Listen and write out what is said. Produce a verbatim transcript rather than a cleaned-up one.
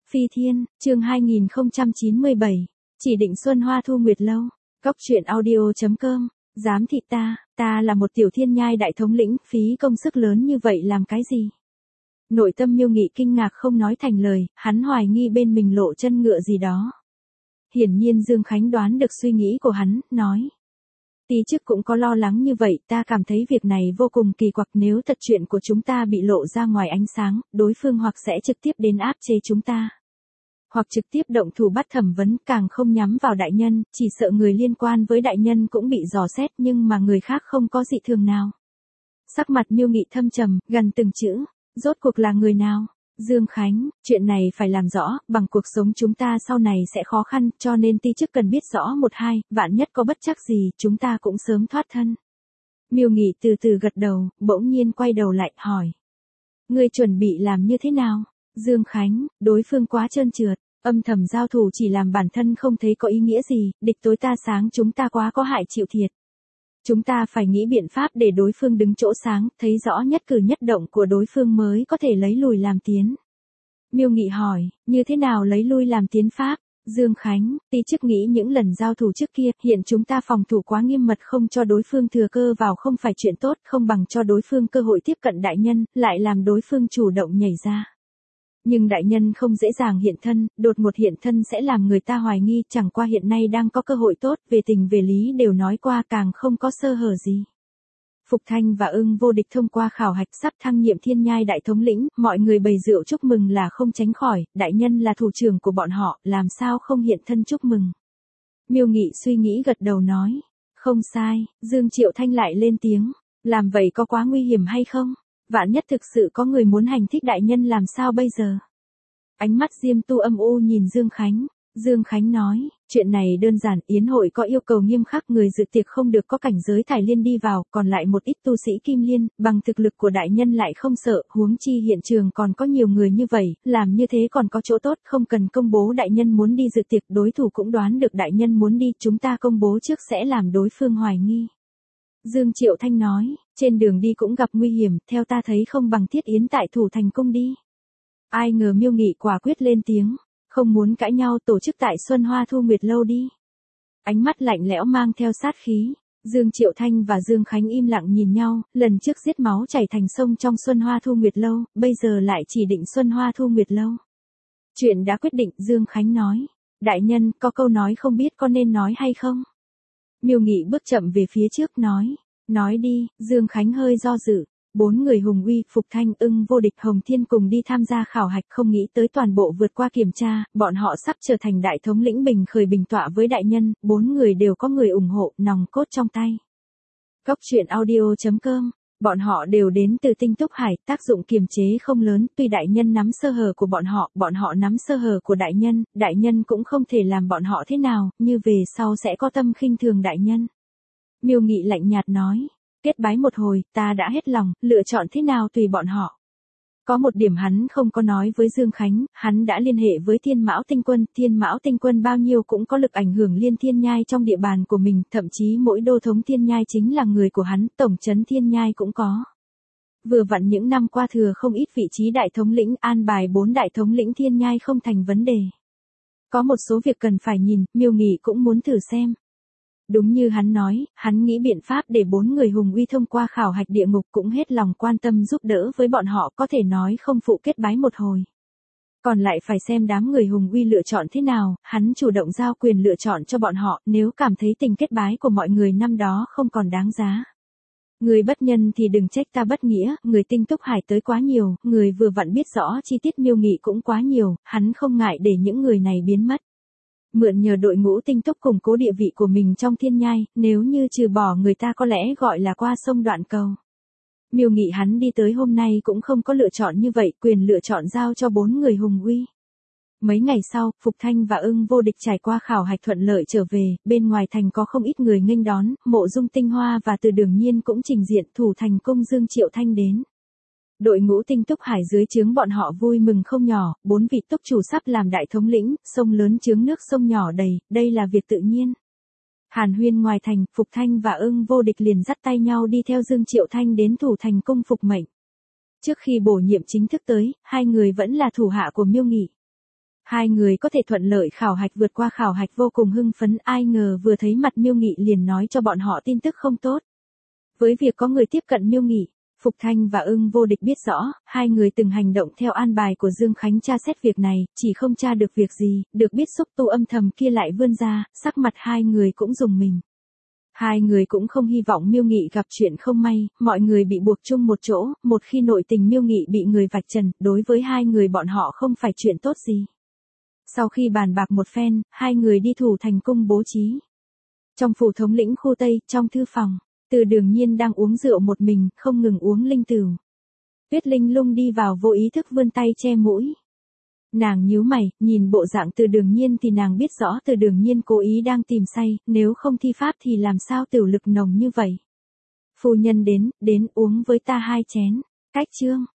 Phi Thiên, chương hai nghìn không trăm chín mươi bảy, chỉ định Xuân Hoa Thu Nguyệt Lâu, Cóc truyện audio chấm com, dám thị ta, ta là một tiểu thiên nhai đại thống lĩnh, phí công sức lớn như vậy làm cái gì? Nội tâm Miêu Nghị kinh ngạc không nói thành lời, hắn hoài nghi bên mình lộ chân ngựa gì đó. Hiển nhiên Dương Khánh đoán được suy nghĩ của hắn, nói. Tí trước cũng có lo lắng như vậy, ta cảm thấy việc này vô cùng kỳ quặc, nếu thật chuyện của chúng ta bị lộ ra ngoài ánh sáng, đối phương hoặc sẽ trực tiếp đến áp chế chúng ta, hoặc trực tiếp động thủ bắt thẩm vấn, càng không nhắm vào đại nhân, chỉ sợ người liên quan với đại nhân cũng bị dò xét nhưng mà người khác không có dị thường nào. Sắc mặt Miêu Nghị thâm trầm, gần từng chữ, rốt cuộc là người nào? Dương Khánh, chuyện này phải làm rõ, bằng cuộc sống chúng ta sau này sẽ khó khăn, cho nên ti chức cần biết rõ một hai, vạn nhất có bất trắc gì, chúng ta cũng sớm thoát thân. Miêu Nghị từ từ gật đầu, bỗng nhiên quay đầu lại, hỏi. Ngươi chuẩn bị làm như thế nào? Dương Khánh, đối phương quá trơn trượt, âm thầm giao thủ chỉ làm bản thân không thấy có ý nghĩa gì, địch tối ta sáng chúng ta quá có hại chịu thiệt. Chúng ta phải nghĩ biện pháp để đối phương đứng chỗ sáng, thấy rõ nhất cử nhất động của đối phương mới có thể lấy lùi làm tiến. Miêu Nghị hỏi, như thế nào lấy lui làm tiến pháp? Dương Khánh, ti chức nghĩ những lần giao thủ trước kia, hiện chúng ta phòng thủ quá nghiêm mật không cho đối phương thừa cơ vào không phải chuyện tốt, không bằng cho đối phương cơ hội tiếp cận đại nhân, lại làm đối phương chủ động nhảy ra. Nhưng đại nhân không dễ dàng hiện thân, đột một hiện thân sẽ làm người ta hoài nghi, chẳng qua hiện nay đang có cơ hội tốt, về tình về lý đều nói qua, càng không có sơ hở gì. Phục Thanh và Ưng Vô Địch thông qua khảo hạch sắp thăng nhiệm thiên nhai đại thống lĩnh, mọi người bày rượu chúc mừng là không tránh khỏi, đại nhân là thủ trưởng của bọn họ, làm sao không hiện thân chúc mừng. Miêu Nghị suy nghĩ gật đầu nói, không sai. Dương Triệu Thanh lại lên tiếng, làm vậy có quá nguy hiểm hay không? Vạn nhất thực sự có người muốn hành thích đại nhân làm sao bây giờ? Ánh mắt Diêm Tu âm u nhìn Dương Khánh. Dương Khánh nói, chuyện này đơn giản, yến hội có yêu cầu nghiêm khắc, người dự tiệc không được có cảnh giới thải liên đi vào, còn lại một ít tu sĩ kim liên, bằng thực lực của đại nhân lại không sợ, huống chi hiện trường còn có nhiều người như vậy, làm như thế còn có chỗ tốt, không cần công bố đại nhân muốn đi dự tiệc, đối thủ cũng đoán được đại nhân muốn đi, chúng ta công bố trước sẽ làm đối phương hoài nghi. Dương Triệu Thanh nói, trên đường đi cũng gặp nguy hiểm, theo ta thấy không bằng thiết yến tại thủ thành cung đi. Ai ngờ Miêu Nghị quả quyết lên tiếng, không muốn cãi nhau, tổ chức tại Xuân Hoa Thu Nguyệt Lâu đi. Ánh mắt lạnh lẽo mang theo sát khí. Dương Triệu Thanh và Dương Khánh im lặng nhìn nhau, lần trước giết máu chảy thành sông trong Xuân Hoa Thu Nguyệt Lâu, bây giờ lại chỉ định Xuân Hoa Thu Nguyệt Lâu. Chuyện đã quyết định, Dương Khánh nói. Đại nhân, có câu nói không biết có nên nói hay không? Miêu Nghị bước chậm về phía trước nói. Nói đi. Dương Khánh hơi do dự. Bốn người hùng uy, Phục Thanh, Ưng Vô Địch, Hồng Thiên cùng đi tham gia khảo hạch, không nghĩ tới toàn bộ vượt qua kiểm tra, bọn họ sắp trở thành đại thống lĩnh, bình khởi bình tọa với đại nhân, bốn người đều có người ủng hộ, nòng cốt trong tay. Cóc truyện audio chấm com, bọn họ đều đến từ Tinh Túc Hải, tác dụng kiềm chế không lớn, tuy đại nhân nắm sơ hở của bọn họ, bọn họ nắm sơ hở của đại nhân, đại nhân cũng không thể làm bọn họ thế nào, như về sau sẽ có tâm khinh thường đại nhân. Miêu Nghị lạnh nhạt nói. Kết bái một hồi, ta đã hết lòng, lựa chọn thế nào tùy bọn họ. Có một điểm hắn không có nói với Dương Khánh, hắn đã liên hệ với Thiên Mão Tinh Quân, Thiên Mão Tinh Quân bao nhiêu cũng có lực ảnh hưởng liên thiên nhai trong địa bàn của mình, thậm chí mỗi đô thống thiên nhai chính là người của hắn, tổng trấn thiên nhai cũng có. Vừa vặn những năm qua thừa không ít vị trí đại thống lĩnh, an bài bốn đại thống lĩnh thiên nhai không thành vấn đề. Có một số việc cần phải nhìn, Miêu Nghị cũng muốn thử xem. Đúng như hắn nói, hắn nghĩ biện pháp để bốn người hùng uy thông qua khảo hạch địa ngục, cũng hết lòng quan tâm giúp đỡ với bọn họ, có thể nói không phụ kết bái một hồi. Còn lại phải xem đám người hùng uy lựa chọn thế nào, hắn chủ động giao quyền lựa chọn cho bọn họ, nếu cảm thấy tình kết bái của mọi người năm đó không còn đáng giá. Người bất nhân thì đừng trách ta bất nghĩa, người Tinh Túc Hải tới quá nhiều, người vừa vặn biết rõ chi tiết Miêu Nghị cũng quá nhiều, hắn không ngại để những người này biến mất. Mượn nhờ đội ngũ Tinh Túc củng cố địa vị của mình trong thiên nhai, nếu như trừ bỏ người ta có lẽ gọi là qua sông đoạn cầu. Miêu Nghị hắn đi tới hôm nay cũng không có lựa chọn như vậy, quyền lựa chọn giao cho bốn người hùng uy. Mấy ngày sau, Phục Thanh và Ưng Vô Địch trải qua khảo hạch thuận lợi trở về, bên ngoài thành có không ít người nghênh đón, Mộ Dung Tinh Hoa và Từ Đường Nhiên cũng trình diện, thủ thành cung Dương Triệu Thanh đến. Đội ngũ Tinh Túc Hải dưới trướng bọn họ vui mừng không nhỏ, bốn vị túc chủ sắp làm đại thống lĩnh, sông lớn chướng nước sông nhỏ đầy, đây là việc tự nhiên. Hàn huyên ngoài thành, Phục Thanh và Ưng Vô Địch liền dắt tay nhau đi theo Dương Triệu Thanh đến thủ thành cung phục mệnh. Trước khi bổ nhiệm chính thức tới, hai người vẫn là thủ hạ của Miêu Nghị. Hai người có thể thuận lợi khảo hạch vượt qua khảo hạch vô cùng hưng phấn, ai ngờ vừa thấy mặt Miêu Nghị liền nói cho bọn họ tin tức không tốt. Với việc có người tiếp cận Miêu Nghị, Phục Thanh và Ưng Vô Địch biết rõ, hai người từng hành động theo an bài của Dương Khánh tra xét việc này, chỉ không tra được việc gì, được biết xúc tu âm thầm kia lại vươn ra, sắc mặt hai người cũng rùng mình. Hai người cũng không hy vọng Miêu Nghị gặp chuyện không may, mọi người bị buộc chung một chỗ, một khi nội tình Miêu Nghị bị người vạch trần, đối với hai người bọn họ không phải chuyện tốt gì. Sau khi bàn bạc một phen, hai người đi thủ thành cung bố trí. Trong phủ thống lĩnh khu Tây, trong thư phòng, Từ Đường Nhiên đang uống rượu một mình, không ngừng uống linh tửu. Tuyết Linh Lung đi vào vô ý thức vươn tay che mũi. Nàng nhíu mày, nhìn bộ dạng Từ Đường Nhiên thì nàng biết rõ Từ Đường Nhiên cố ý đang tìm say, nếu không thi pháp thì làm sao tửu lực nồng như vậy. Phu nhân đến, đến uống với ta hai chén. Cách chương.